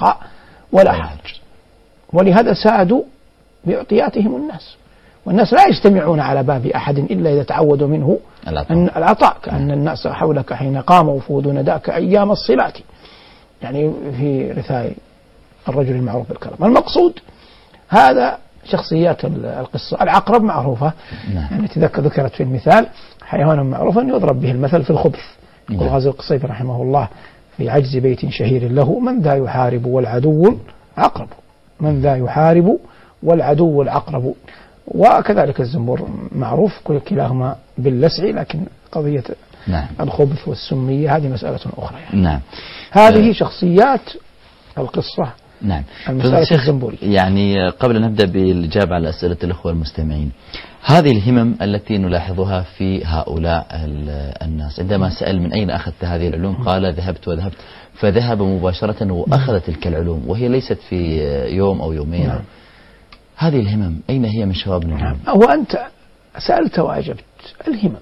رخاء ولا حرج، ولهذا سادوا باعطياتهم الناس، والناس لا يجتمعون على باب أحد إلا إذا تعودوا منه العطاء، كأن الناس حولك حين قام وفود نداك أيام الصلات، يعني في رثاء الرجل المعروف بالكرم. المقصود هذا شخصيات القصة. العقرب معروفة، يعني ذكرت في المثال حيوان معروف يضرب به المثل في الخبث. يقول غازي القصيفي رحمه الله في عجز بيت شهير له: من ذا يحارب والعدو العقرب، من ذا يحارب والعدو العقرب. وكذلك الزنبور معروف، كلاهما باللسع، لكن قضية الخبث والسمية هذه مسألة أخرى يعني. هذه شخصيات القصة. المسألة الزنبورية. يعني قبل أن نبدأ بالإجابة على أسئلة الأخوة المستمعين، هذه الهمم التي نلاحظها في هؤلاء الناس، عندما سأل من أين أخذت هذه العلوم قال ذهبت وذهبت، فذهب مباشرة وأخذ تلك العلوم وهي ليست في يوم أو يومين. هذه الهمم أين هي من شبابنا؟ هو أنت سألت وأجبت. الهمم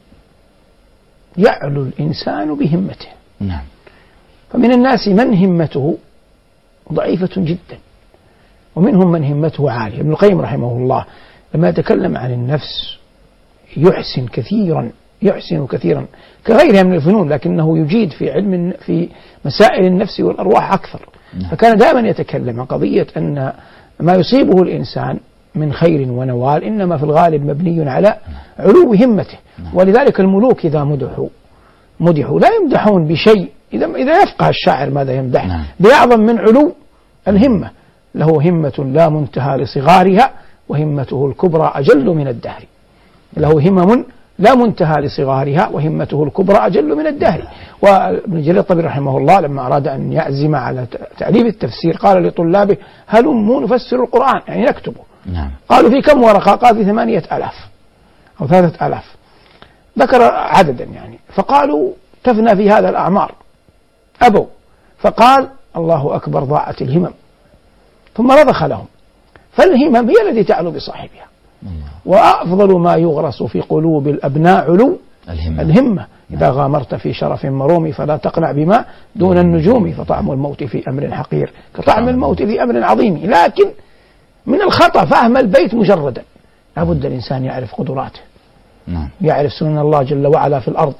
يعلو الإنسان بهمته. فمن الناس من همته ضعيفة جدا، ومنهم من همته عالية. ابن القيم رحمه الله لما يتكلم عن النفس يحسن كثيرا كغيرها من الفنون، لكنه يجيد في مسائل النفس والأرواح أكثر. فكان دائما يتكلم عن قضية أن ما يصيبه الإنسان من خير ونوال إنما في الغالب مبني على علو همته. ولذلك الملوك إذا مدحوا لا يمدحون بشيء إذا يفقه الشاعر ماذا يمدح، بأعظم من علو الهمة. له همة لا منتهى لصغارها وهمته الكبرى أجل من الدهر. له همم لا منتهى لصغارها وهمته الكبرى أجل من الدهر. وابن جرير الطبري رحمه الله لما أراد أن يعزم على تأليف التفسير قال لطلابه: هلموا نفسر القرآن، يعني نكتبه. قالوا: في كم ورقة؟ قال: في 8,000 أو 3,000. ذكر عددا يعني، فقالوا: تفنى في هذا الأعمار. أبوا، فقال: الله أكبر، ضاعت الهمم. ثم رضخ لهم. فالهمم هي التي تعلو بصاحبها. وأفضل ما يغرس في قلوب الأبناء علو الهمة. إذا غامرت في شرف مروم فلا تقنع بما دون النجوم، فطعم الموت في أمر حقير كطعم الموت في أمر عظيم. لكن من الخطأ فهم البيت مجردا. لابد الإنسان يعرف قدراته، يعرف سنن الله جل وعلا في الأرض،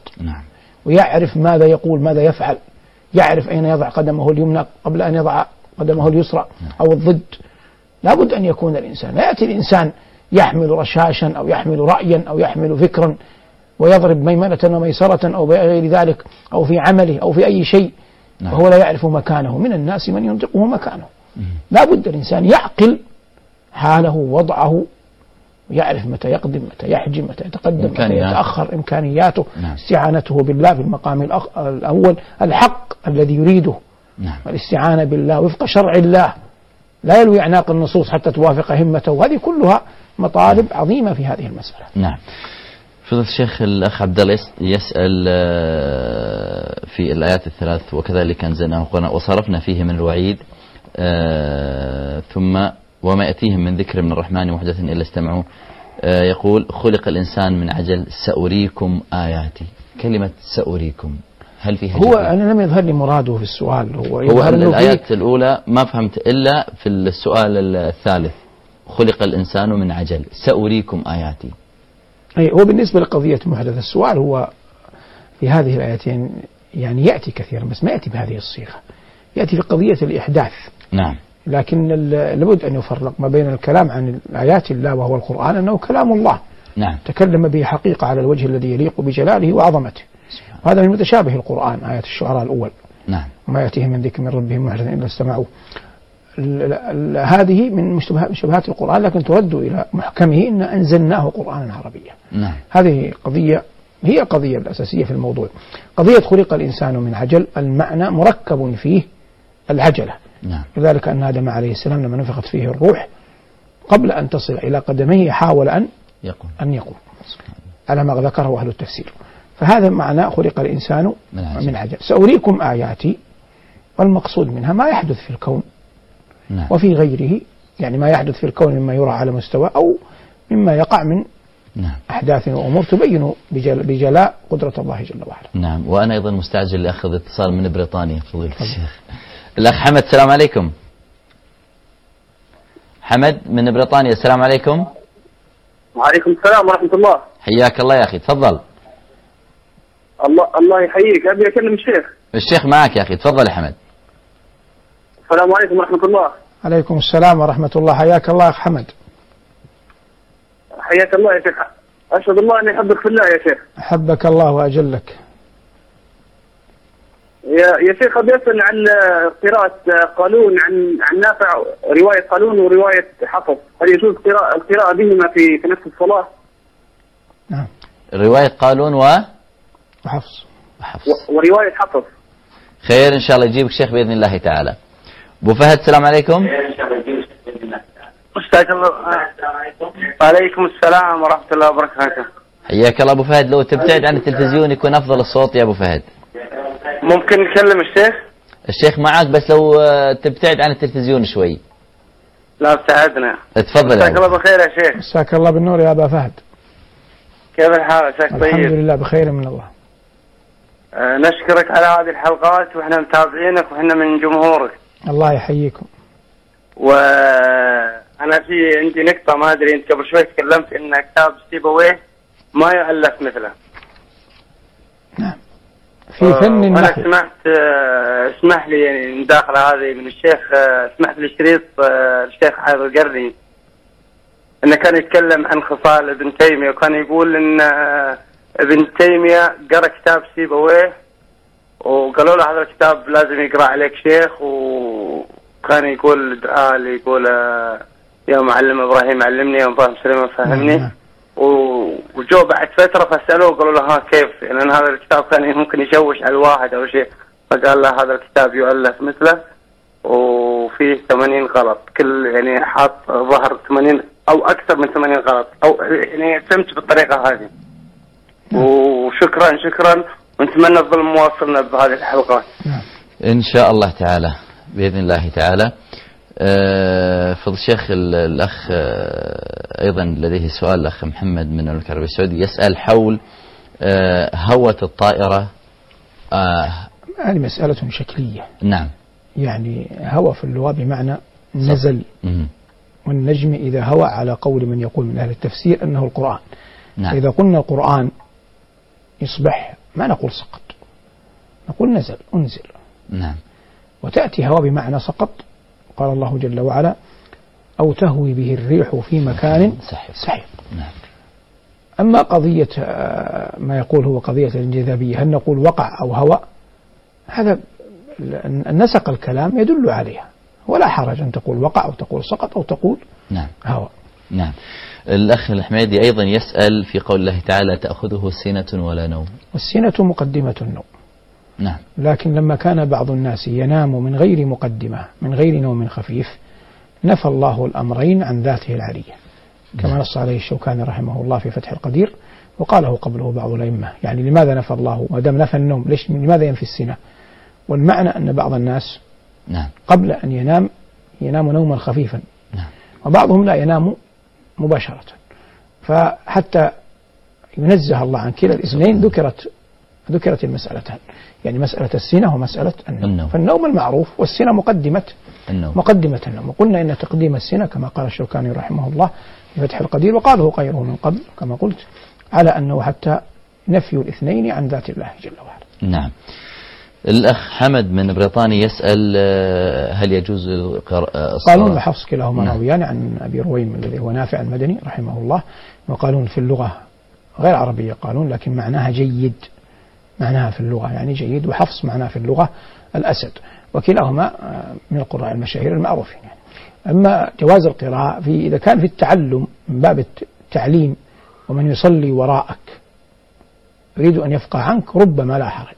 ويعرف ماذا يقول ماذا يفعل، يعرف أين يضع قدمه اليمنى قبل أن يضع قدمه اليسرى أو الضد. لابد أن يكون الإنسان، لا يأتي الإنسان يحمل رشاشا أو يحمل رأيا أو يحمل فكرا ويضرب ميمنة وميسرة أو بغير ذلك أو في عمله أو في أي شيء وهو لا يعرف مكانه. من الناس من ينطقه مكانه. لابد الإنسان يعقل حاله ووضعه، ويعرف متى يقدم متى يحجم متى يتقدم متى يتأخر، إمكانياته. استعانته بالله في المقام الأول، الحق الذي يريده، والاستعانة بالله وفق شرع الله، لا يلوي أعناق النصوص حتى توافق همته. وهذه كلها مطالب عظيمة في هذه المسألة. فضيلة الشيخ، الأخ عبد الله يسأل في الآيات الثلاث: وكذلك أنزلناه وصرفنا فيه من الوعيد، ثم وما يأتيهم من ذكر من الرحمن محدث إلا استمعوه. يقول: خلق الإنسان من عجل سأريكم آياتي. كلمة سأريكم هل فيها هو أنا لم يظهر لي مراده في السؤال. هو الآيات الأولى ما فهمت إلا في السؤال الثالث: خلق الإنسان من عجل سأريكم آياتي. هو بالنسبة لقضية محدث السؤال هو في هذه الآيتين يعني يأتي كثيرا، بس ما يأتي بهذه الصيغة، يأتي في قضية الإحداث. لكن لابد أن يفرق ما بين الكلام عن آيات الله وهو القرآن أنه كلام الله. تكلم به حقيقة على الوجه الذي يليق بجلاله وعظمته. وهذا من متشابه القرآن، آيات الشعراء الأول: وما يأتيهم من ذكر من ربهم محدث إلا استمعوه. هذه من شبهات القرآن، لكن ترد إلى محكمه: إن أنزلناه قرآنا عربيا. هذه قضية هي القضية الأساسية في الموضوع. قضية خلق الإنسان من عجل، المعنى مركب فيه العجلة. لذلك أن آدم عليه السلام لما نفخت فيه الروح قبل أن تصل إلى قدميه حاول أن يقوم على ما ذكره أهل التفسير. فهذا معنى خلق الإنسان من عجل. سأريكم آياتي، والمقصود منها ما يحدث في الكون وفي غيره، يعني ما يحدث في الكون مما يرى على مستوى أو مما يقع من أحداث وأمور تبين بجلاء قدرة الله جل وعلا. وأنا أيضا مستعجل لأخذ اتصال من بريطانيا. فضيلة الشيخ الأخ حمد، السلام عليكم. حمد من بريطانيا، السلام عليكم. وعليكم السلام ورحمة الله. حياك الله يا أخي، تفضل. الله يحييك. أبي أكلم الشيخ معك يا أخي، تفضل يا حمد. السلام عليكم ورحمة الله. عليكم السلام ورحمة الله، حياك الله يا حمد. حياك الله يا شيخ، أشهد الله أني أحبك في الله يا شيخ. أحبك الله وأجلك. يا شيخ، أبي أسأل عن قراءة قالون عن نافع، رواية قالون ورواية حفص، هل يجوز القراءة بهما في نفس الصلاة؟ نعم. رواية قالون وحفص ورواية حفص. خير إن شاء الله يجيبك شيخ بإذن الله تعالى. أبو فهد السلام عليكم. أستاذ الله. وعليكم السلام ورحمة الله وبركاته. حياك الله أبو فهد، لو تبتعد عن التلفزيون يكون أفضل الصوت يا أبو فهد. ممكن نكلم الشيخ؟ الشيخ معك بس لو تبتعد عن التلفزيون شوي. لا ابتعدنا. تفضل. مساك الله بالخير يا شيخ. مساك الله بالنور يا أبا فهد. كيف الحال؟ عساك طيب؟ الحمد لله بخير من الله. نشكرك على هذه الحلقات، وإحنا متابعينك وإحنا من جمهورك. الله يحييكم. وأنا عندي نقطة، ما أدري، أنت قبل شوي تكلمت إن كتاب سيبويه ما يؤلف مثله. نعم. في فن النحو. أنا سمعت، اسمح لي يعني المداخلة هذه من الشيخ، سمعت لشريط الشيخ حافظ القرني إنه كان يتكلم عن خصال ابن تيمية، وكان يقول إن ابن تيمية قرأ كتاب سيبويه وقالوا له هذا الكتاب لازم يقرأ عليك شيخ، وكان يقول دعاء اللي يقول يا معلم إبراهيم علمني، يا مفهم سليمان فهمني. وجو بعد فترة فسألوه قالوا له ها كيف، يعني هذا الكتاب كان ممكن يشوش على الواحد أو شيء، فقال له هذا الكتاب يؤلف مثله وفيه 80 غلط، كل يعني حاط ظهر 80 أو أكثر من 80 غلط، أو يعني فهمت بالطريقة هذه. وشكرا ونتمنى تظل مواصلنا بهذه الحلقات إن شاء الله تعالى بإذن الله تعالى. فضل الشيخ الأخ أيضا لديه سؤال، الأخ محمد من المملكة العربية السعودية يسأل حول هوة الطائرة. هذه مسألة شكلية. نعم. يعني هوى في اللغة بمعنى نزل، والنجم إذا هوى على قول من يقول من أهل التفسير أنه القرآن. نعم. إذا قلنا القرآن يصبح ما نقول سقط، نقول نزل، أنزل. نعم. وتأتي هوى بمعنى سقط، قال الله جل وعلا أو تهوي به الريح في مكان سحيق. نعم. أما قضية ما يقول هو قضية الانجذابية، هل نقول وقع أو هوى؟ هذا نسق الكلام يدل عليها، ولا حرج أن تقول وقع أو تقول سقط أو تقول نعم هوى. نعم. الأخ الحميدي أيضا يسأل في قول الله تعالى تأخذه سنة ولا نوم. والسنة مقدمة النوم. نعم. لكن لما كان بعض الناس ينام من غير مقدمة، من غير نوم خفيف، نفى الله الأمرين عن ذاته العلية، كما نص عليه الشوكاني رحمه الله في فتح القدير، وقاله قبله بعض الأئمة. يعني لماذا نفى الله ودام نفى النوم، لماذا ينفي السنة؟ والمعنى أن بعض الناس نعم قبل أن ينام نوما خفيفا، نعم، وبعضهم لا ينام مباشرة. فحتى ينزه الله عن كلا الاثنين ذكرت المسألتان، يعني مسألة السنة ومسألة النوم. فالنوم المعروف، والسنة مقدمة النوم. وقلنا إن تقديم السنة كما قال الشوكاني رحمه الله في فتح القدير، وقاله غيره من قبل كما قلت، على أنه حتى نفي الاثنين عن ذات الله جل وعلا. نعم. الأخ حمد من بريطانيا يسأل هل يجوز قالون وحفص كلاهما راويان عن أبي رويم الذي هو نافع المدني رحمه الله، وقالون في اللغة غير عربية قالون، لكن معناها جيد، معناها في اللغة يعني جيد، وحفص معناها في اللغة الأسد، وكلاهما من القراء المشاهير المعروفين. يعني أما جواز القراءة إذا كان في التعلم من باب التعليم ومن يصلي وراءك يريد أن يفقه عنك ربما لا حرج،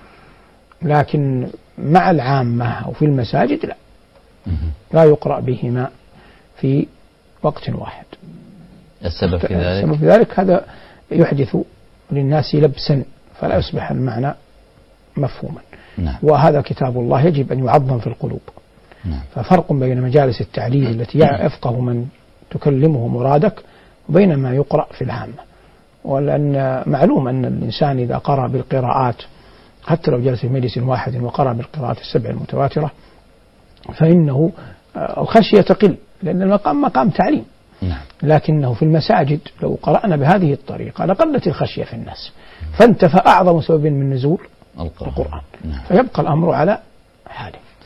لكن مع العامة أو في المساجد لا يقرأ بهما في وقت واحد. السبب في ذلك هذا يحدث للناس لبسا فلا يصبح المعنى مفهوما. نعم. وهذا كتاب الله يجب أن يعظم في القلوب. نعم. ففرق بين مجالس التعليم التي يفقه من تكلمه مرادك وبين ما يقرأ في العامة. ولأن معلوم أن الإنسان إذا قرأ بالقراءات حتى لو جلس في مجلس واحد وقرأ بالقراءات السبع المتواترة فإنه الخشية تقل لأن المقام مقام تعليم. لكنه في المساجد لو قرأنا بهذه الطريقة لقلت الخشية في الناس، فانتفى أعظم سبب من نزول القرآن. فيبقى الأمر على حاله.